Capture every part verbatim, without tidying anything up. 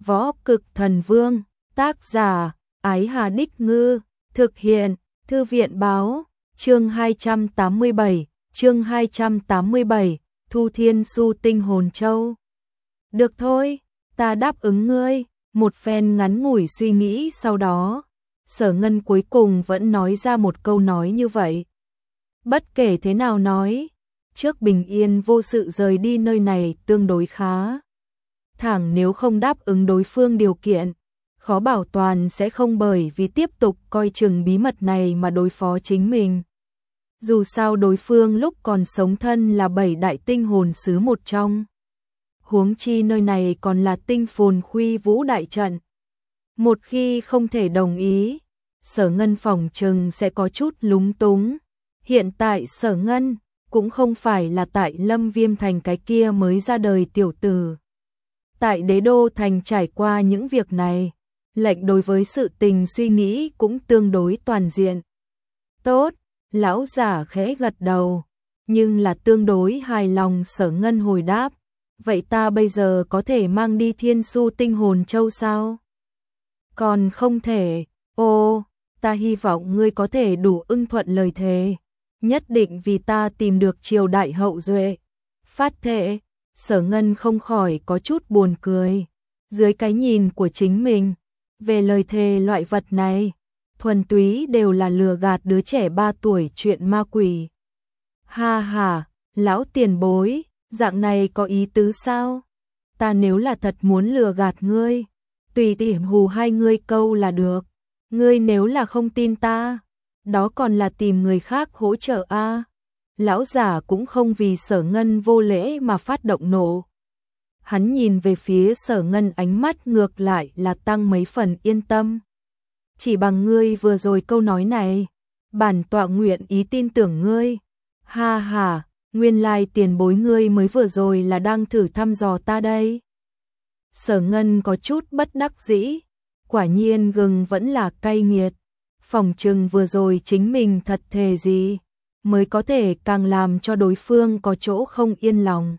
Võ Cực Thần Vương, tác giả, Ái Hà Đích Ngư, thực hiện, Thư viện báo, chương hai trăm tám mươi bảy, chương hai trăm tám mươi bảy, Thu Thiên Su Tinh Hồn Châu. Được thôi, ta đáp ứng ngươi, một phen ngắn ngủi suy nghĩ sau đó, Sở Ngân cuối cùng vẫn nói ra một câu nói như vậy. Bất kể thế nào nói, trước bình yên vô sự rời đi nơi này tương đối khá. Thẳng nếu không đáp ứng đối phương điều kiện, khó bảo toàn sẽ không bởi vì tiếp tục coi chừng bí mật này mà đối phó chính mình. Dù sao đối phương lúc còn sống thân là bảy đại tinh hồn sứ một trong. Huống chi nơi này còn là tinh phồn khuy vũ đại trận. Một khi không thể đồng ý, Sở Ngân phòng chừng sẽ có chút lúng túng. Hiện tại Sở Ngân cũng không phải là tại Lâm Viêm Thành cái kia mới ra đời tiểu tử. Tại Đế Đô Thành trải qua những việc này, lệnh đối với sự tình suy nghĩ cũng tương đối toàn diện. Tốt, lão giả khẽ gật đầu, nhưng là tương đối hài lòng. Sở Ngân hồi đáp, vậy ta bây giờ có thể mang đi Thiên Su Tinh Hồn Châu sao? Còn không thể. Ô, ta hy vọng ngươi có thể đủ ưng thuận lời thề, nhất định vì ta tìm được triều đại hậu duệ. Phát thệ. Sở Ngân không khỏi có chút buồn cười. Dưới cái nhìn của chính mình, về lời thề loại vật này, thuần túy đều là lừa gạt đứa trẻ ba tuổi chuyện ma quỷ. Ha ha, lão tiền bối, dạng này có ý tứ sao? Ta nếu là thật muốn lừa gạt ngươi, tùy tiện hù hai ngươi câu là được. Ngươi nếu là không tin ta, đó còn là tìm người khác hỗ trợ a. À. Lão giả cũng không vì Sở Ngân vô lễ mà phát động nộ. Hắn nhìn về phía Sở Ngân, ánh mắt ngược lại là tăng mấy phần yên tâm. Chỉ bằng ngươi vừa rồi câu nói này, bản tọa nguyện ý tin tưởng ngươi. Ha ha, nguyên lai tiền bối ngươi mới vừa rồi là đang thử thăm dò ta đây. Sở Ngân có chút bất đắc dĩ, quả nhiên gừng vẫn là cay nghiệt. Phòng trừng vừa rồi chính mình thật thề gì, mới có thể càng làm cho đối phương có chỗ không yên lòng.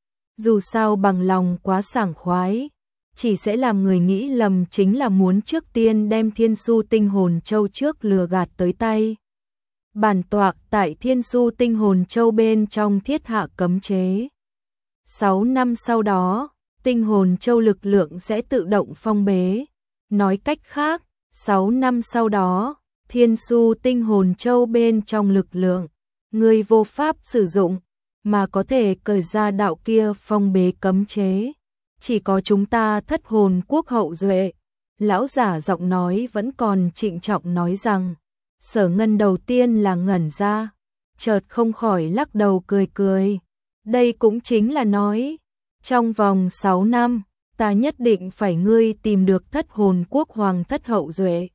Dù sao bằng lòng quá sảng khoái, chỉ sẽ làm người nghĩ lầm chính là muốn trước tiên đem Thiên Su Tinh Hồn Châu trước lừa gạt tới tay. Bản tọa tại Thiên Su Tinh Hồn Châu bên trong thiết hạ cấm chế. Sáu năm sau đó, Tinh Hồn Châu lực lượng sẽ tự động phong bế. Nói cách khác, sáu năm sau đó, Thiên Su Tinh Hồn Châu bên trong lực lượng, người vô pháp sử dụng, mà có thể cởi ra đạo kia phong bế cấm chế. Chỉ có chúng ta Thất Hồn Quốc hậu duệ. Lão giả giọng nói vẫn còn trịnh trọng nói rằng. Sở Ngân đầu tiên là ngẩn ra, chợt không khỏi lắc đầu cười cười. Đây cũng chính là nói, trong vòng sáu năm, ta nhất định phải ngươi tìm được Thất Hồn Quốc hoàng thất hậu duệ.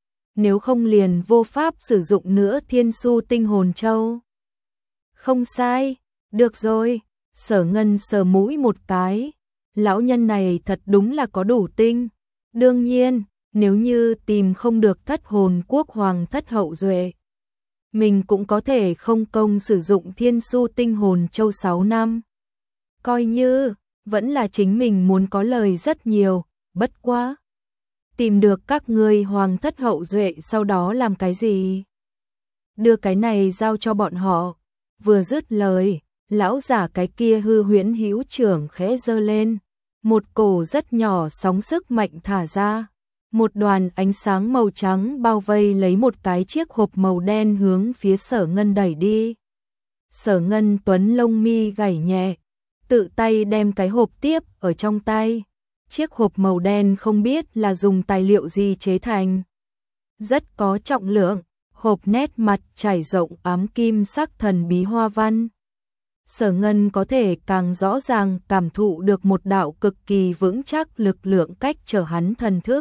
Nếu không liền vô pháp sử dụng nữa Thiên Su Tinh Hồn Châu. Không sai, được rồi. Sở Ngân sờ mũi một cái, lão nhân này thật đúng là có đủ tinh. Đương nhiên, nếu như tìm không được Thất Hồn Quốc hoàng thất hậu duệ, mình cũng có thể không công sử dụng Thiên Su Tinh Hồn Châu sáu năm. Coi như vẫn là chính mình muốn có lời rất nhiều, bất quá tìm được các ngươi hoàng thất hậu duệ sau đó làm cái gì? Đưa cái này giao cho bọn họ. Vừa dứt lời, lão giả cái kia hư huyễn hữu trưởng khẽ giơ lên, một cổ rất nhỏ sóng sức mạnh thả ra, một đoàn ánh sáng màu trắng bao vây lấy một cái chiếc hộp màu đen hướng phía Sở Ngân đẩy đi. Sở Ngân tuấn lông mi gảy nhẹ, tự tay đem cái hộp tiếp ở trong tay. Chiếc hộp màu đen không biết là dùng tài liệu gì chế thành, rất có trọng lượng, hộp nét mặt trải rộng ám kim sắc thần bí hoa văn. Sở Ngân có thể càng rõ ràng cảm thụ được một đạo cực kỳ vững chắc lực lượng cách trở hắn thần thức.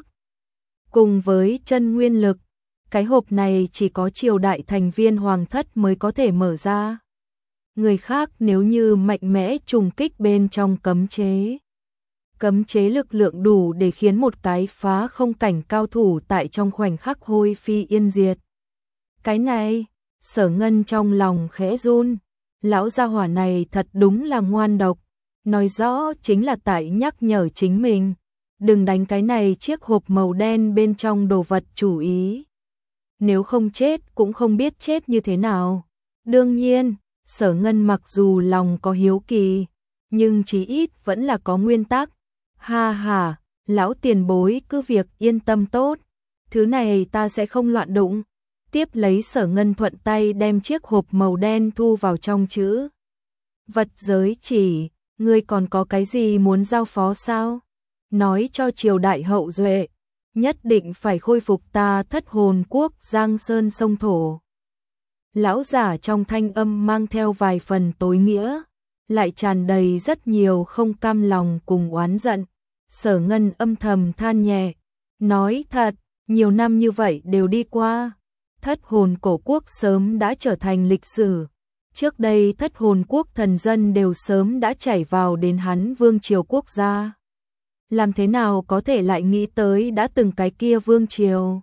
Cùng với chân nguyên lực, cái hộp này chỉ có triều đại thành viên hoàng thất mới có thể mở ra. Người khác nếu như mạnh mẽ trùng kích bên trong cấm chế, cấm chế lực lượng đủ để khiến một cái phá không cảnh cao thủ tại trong khoảnh khắc hôi phi yên diệt. Cái này, Sở Ngân trong lòng khẽ run, lão gia hỏa này thật đúng là ngoan độc, nói rõ chính là tại nhắc nhở chính mình, đừng đánh cái này chiếc hộp màu đen bên trong đồ vật chủ ý. Nếu không chết cũng không biết chết như thế nào. Đương nhiên, Sở Ngân mặc dù lòng có hiếu kỳ, nhưng chí ít vẫn là có nguyên tắc. Ha ha, lão tiền bối cứ việc yên tâm tốt, thứ này ta sẽ không loạn đụng. Tiếp lấy Sở Ngân thuận tay đem chiếc hộp màu đen thu vào trong chữ vật giới chỉ. Ngươi còn có cái gì muốn giao phó sao? Nói cho triều đại hậu duệ, nhất định phải khôi phục ta Thất Hồn Quốc giang sơn sông thổ. Lão giả trong thanh âm mang theo vài phần tối nghĩa, lại tràn đầy rất nhiều không cam lòng cùng oán giận. Sở Ngân âm thầm than nhẹ, nói thật, nhiều năm như vậy đều đi qua, Thất Hồn cổ quốc sớm đã trở thành lịch sử. Trước đây Thất Hồn quốc thần dân đều sớm đã chảy vào đến hắn vương triều quốc gia. Làm thế nào có thể lại nghĩ tới đã từng cái kia vương triều?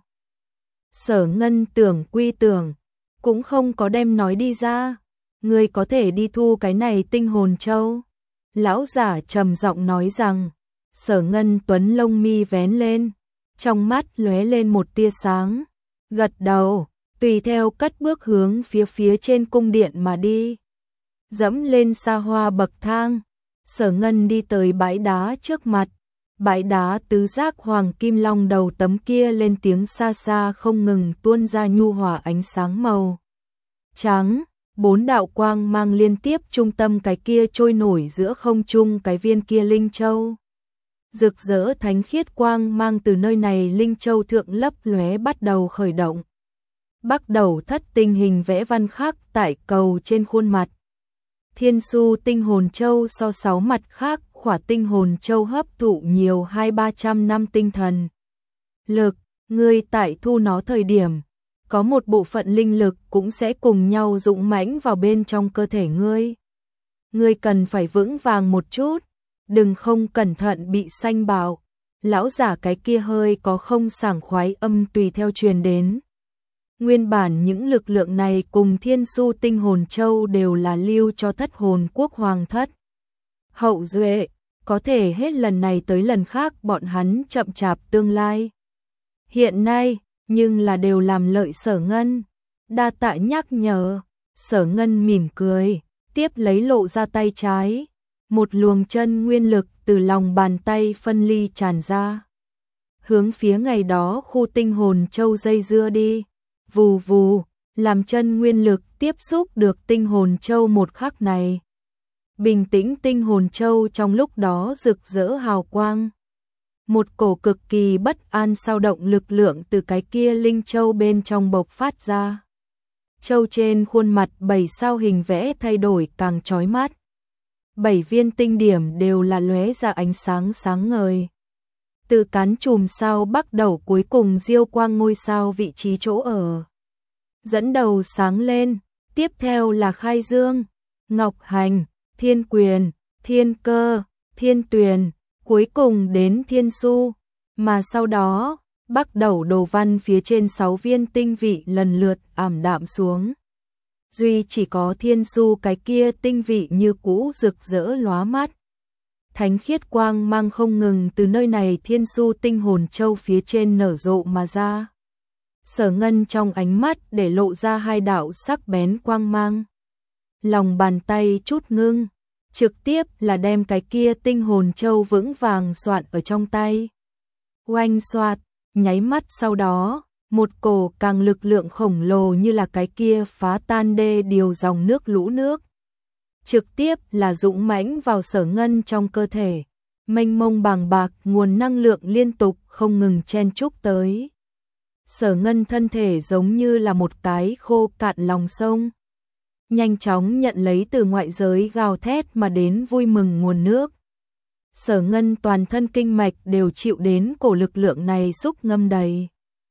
Sở Ngân tưởng quy tưởng, cũng không có đem nói đi ra. Ngươi có thể đi thu cái này tinh hồn châu. Lão giả trầm giọng nói rằng. Sở Ngân tuấn lông mi vén lên, trong mắt lóe lên một tia sáng, gật đầu, tùy theo cất bước hướng phía phía trên cung điện mà đi. Dẫm lên xa hoa bậc thang, Sở Ngân đi tới bãi đá trước mặt. Bãi đá tứ giác hoàng kim long đầu tấm kia lên tiếng xa xa không ngừng tuôn ra nhu hòa ánh sáng màu trắng. Bốn đạo quang mang liên tiếp trung tâm cái kia trôi nổi giữa không trung cái viên kia linh châu. Rực rỡ thánh khiết quang mang từ nơi này linh châu thượng lấp lóe bắt đầu khởi động. Bắt đầu thất tinh hình vẽ văn khắc tại cầu trên khuôn mặt. Thiên su tinh hồn châu so sáu mặt khác khỏa tinh hồn châu hấp thụ nhiều hai ba trăm năm tinh thần lực. Ngươi tại thu nó thời điểm, có một bộ phận linh lực cũng sẽ cùng nhau dũng mãnh vào bên trong cơ thể ngươi. Ngươi cần phải vững vàng một chút, đừng không cẩn thận bị sanh bạo. Lão giả cái kia hơi có không sảng khoái âm tùy theo truyền đến. Nguyên bản những lực lượng này cùng thiên su tinh hồn châu đều là lưu cho Thất Hồn quốc hoàng thất hậu duệ, có thể hết lần này tới lần khác bọn hắn chậm chạp tương lai. Hiện nay, nhưng là đều làm lợi Sở Ngân. Đa tạ nhắc nhở. Sở Ngân mỉm cười, tiếp lấy lộ ra tay trái. Một luồng chân nguyên lực từ lòng bàn tay phân ly tràn ra, hướng phía ngày đó khu tinh hồn châu dây dưa đi. Vù vù, làm chân nguyên lực tiếp xúc được tinh hồn châu một khắc này. Bình tĩnh tinh hồn châu trong lúc đó rực rỡ hào quang. Một cổ cực kỳ bất an sao động lực lượng từ cái kia linh châu bên trong bộc phát ra. Châu trên khuôn mặt bảy sao hình vẽ thay đổi càng chói mắt. Bảy viên tinh điểm đều là lóe ra ánh sáng sáng ngời. Từ cán chùm sao bắt đầu cuối cùng diêu quang ngôi sao vị trí chỗ ở. Dẫn đầu sáng lên, tiếp theo là khai dương, ngọc hành, thiên quyền, thiên cơ, thiên tuyền, cuối cùng đến thiên su. Mà sau đó, bắt đầu đồ văn phía trên sáu viên tinh vị lần lượt ảm đạm xuống. Duy chỉ có thiên su cái kia tinh vị như cũ rực rỡ lóa mắt. Thánh khiết quang mang không ngừng từ nơi này thiên su tinh hồn châu phía trên nở rộ mà ra. Sở Ngân trong ánh mắt để lộ ra hai đạo sắc bén quang mang. Lòng bàn tay chút ngưng, trực tiếp là đem cái kia tinh hồn châu vững vàng soạn ở trong tay. Oanh xoạt, nháy mắt sau đó, một cổ càng lực lượng khổng lồ như là cái kia phá tan đê điều dòng nước lũ nước. Trực tiếp là dũng mãnh vào Sở Ngân trong cơ thể, mênh mông bàng bạc nguồn năng lượng liên tục không ngừng chen chúc tới. Sở Ngân thân thể giống như là một cái khô cạn lòng sông, nhanh chóng nhận lấy từ ngoại giới gào thét mà đến vui mừng nguồn nước. Sở Ngân toàn thân kinh mạch đều chịu đến cổ lực lượng này xúc ngâm đầy.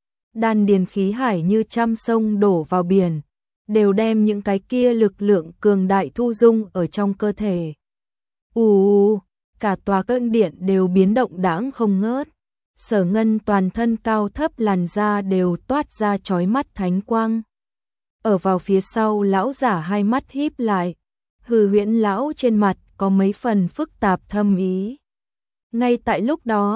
Đan điền khí hải như trăm sông đổ vào biển, đều đem những cái kia lực lượng cường đại thu dung ở trong cơ thể. Ù, cả tòa cơn điện đều biến động đãng không ngớt. Sở Ngân toàn thân cao thấp làn da đều toát ra chói mắt thánh quang. Ở vào phía sau lão giả hai mắt híp lại, Hư Huyễn lão trên mặt có mấy phần phức tạp thâm ý. Ngay tại lúc đó,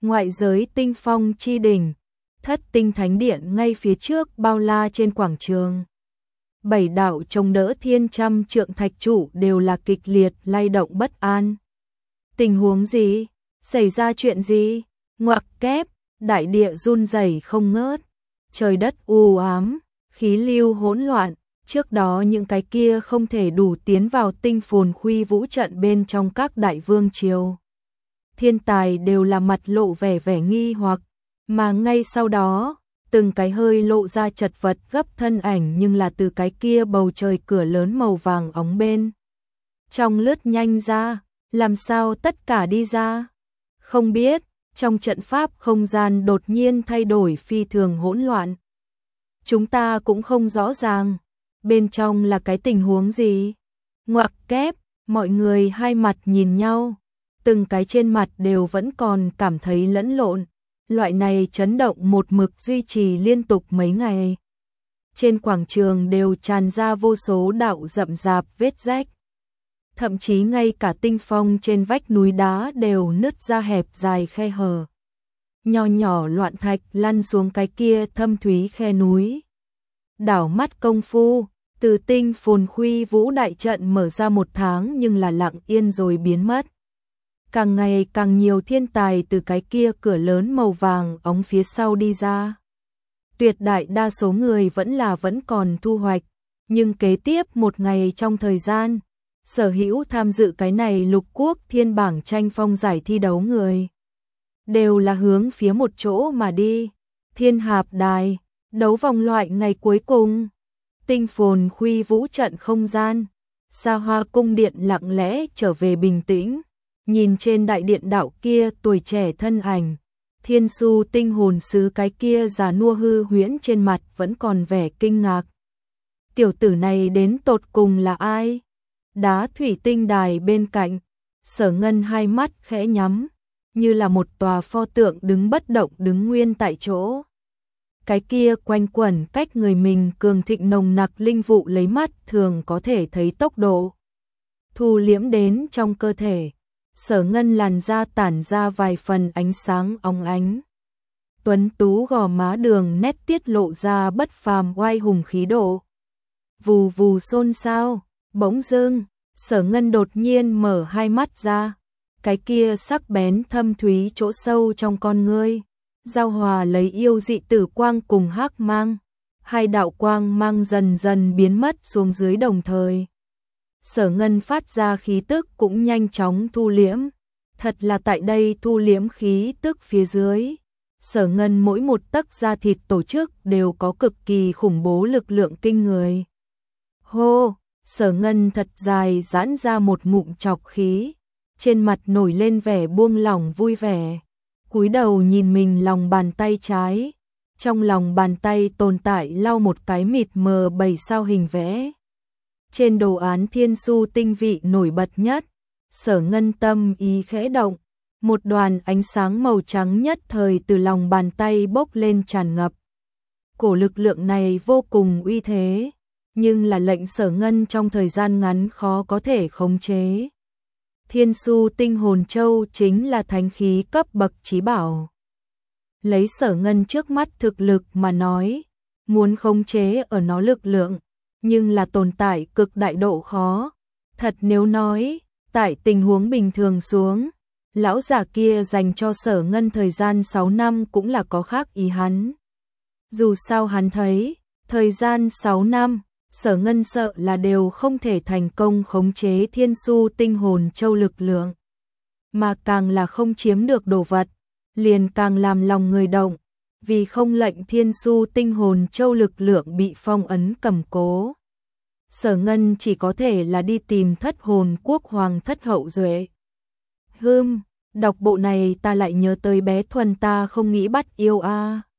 ngoại giới tinh phong chi đỉnh, thất tinh thánh điện ngay phía trước bao la trên quảng trường. Bảy đạo chống đỡ thiên trăm trượng thạch trụ đều là kịch liệt lay động bất an. Tình huống gì? Xảy ra chuyện gì? Ngoặc kép, đại địa run rẩy không ngớt, trời đất u ám, khí lưu hỗn loạn, trước đó những cái kia không thể đủ tiến vào tinh phồn khuy vũ trận bên trong các đại vương triều. Thiên tài đều là mặt lộ vẻ vẻ nghi hoặc, mà ngay sau đó, từng cái hơi lộ ra chật vật gấp thân ảnh nhưng là từ cái kia bầu trời cửa lớn màu vàng óng bên. Trong lướt nhanh ra, làm sao tất cả đi ra? Không biết, trong trận pháp không gian đột nhiên thay đổi phi thường hỗn loạn. Chúng ta cũng không rõ ràng, bên trong là cái tình huống gì? Ngoặc kép, mọi người hai mặt nhìn nhau, từng cái trên mặt đều vẫn còn cảm thấy lẫn lộn. Loại này chấn động một mực duy trì liên tục mấy ngày. Trên quảng trường đều tràn ra vô số đạo rậm rạp vết rách. Thậm chí ngay cả tinh phong trên vách núi đá đều nứt ra hẹp dài khe hở. Nho nhỏ loạn thạch lăn xuống cái kia thâm thúy khe núi. Đảo mắt công phu, từ tinh phồn khuy vũ đại trận mở ra một tháng nhưng là lặng yên rồi biến mất. Càng ngày càng nhiều thiên tài từ cái kia cửa lớn màu vàng óng phía sau đi ra. Tuyệt đại đa số người vẫn là vẫn còn thu hoạch, nhưng kế tiếp một ngày trong thời gian, sở hữu tham dự cái này lục quốc thiên bảng tranh phong giải thi đấu người. Đều là hướng phía một chỗ mà đi, thiên hạp đài, đấu vòng loại ngày cuối cùng, tinh phồn khuy vũ trận không gian, xa hoa cung điện lặng lẽ trở về bình tĩnh. Nhìn trên đại điện đạo kia tuổi trẻ thân ảnh, thiên su tinh hồn sứ cái kia già nua hư huyễn trên mặt vẫn còn vẻ kinh ngạc. Tiểu tử này đến tột cùng là ai? Đá thủy tinh đài bên cạnh, Sở Ngân hai mắt khẽ nhắm, như là một tòa pho tượng đứng bất động đứng nguyên tại chỗ. Cái kia quanh quẩn cách người mình cường thịnh nồng nặc linh vụ lấy mắt thường có thể thấy tốc độ thu liễm đến trong cơ thể. Sở Ngân làn da tản ra vài phần ánh sáng óng ánh. Tuấn tú gò má đường nét tiết lộ ra bất phàm oai hùng khí độ. Vù vù xôn xao, bỗng dưng, Sở Ngân đột nhiên mở hai mắt ra. Cái kia sắc bén thâm thúy chỗ sâu trong con ngươi, giao hòa lấy yêu dị tử quang cùng hắc mang. Hai đạo quang mang dần dần biến mất xuống dưới đồng thời. Sở Ngân phát ra khí tức cũng nhanh chóng thu liễm. Thật là tại đây thu liễm khí tức phía dưới. Sở Ngân mỗi một tấc da thịt tổ chức đều có cực kỳ khủng bố lực lượng kinh người. Hô, Sở Ngân thật dài giãn ra một ngụm trọc khí. Trên mặt nổi lên vẻ buông lỏng vui vẻ. Cúi đầu nhìn mình lòng bàn tay trái. Trong lòng bàn tay tồn tại lau một cái mịt mờ bảy sao hình vẽ. Trên đồ án thiên su tinh vị nổi bật nhất, Sở Ngân tâm ý khẽ động, một đoàn ánh sáng màu trắng nhất thời từ lòng bàn tay bốc lên tràn ngập. Cổ lực lượng này vô cùng uy thế, nhưng là lệnh Sở Ngân trong thời gian ngắn khó có thể khống chế. Thiên su tinh hồn châu chính là thánh khí cấp bậc chí bảo. Lấy Sở Ngân trước mắt thực lực mà nói, muốn khống chế ở nó lực lượng, nhưng là tồn tại cực đại độ khó. Thật nếu nói, tại tình huống bình thường xuống, lão giả kia dành cho Sở Ngân thời gian sáu năm cũng là có khác ý hắn. Dù sao hắn thấy, thời gian sáu năm, Sở Ngân sợ là đều không thể thành công khống chế thiên su tinh hồn châu lực lượng. Mà càng là không chiếm được đồ vật, liền càng làm lòng người động, vì không lệnh thiên su tinh hồn châu lực lượng bị phong ấn cầm cố. Sở Ngân chỉ có thể là đi tìm thất hồn quốc hoàng thất hậu duệ. Hưm, đọc bộ này ta lại nhớ tới bé Thuần ta không nghĩ bắt yêu a. À.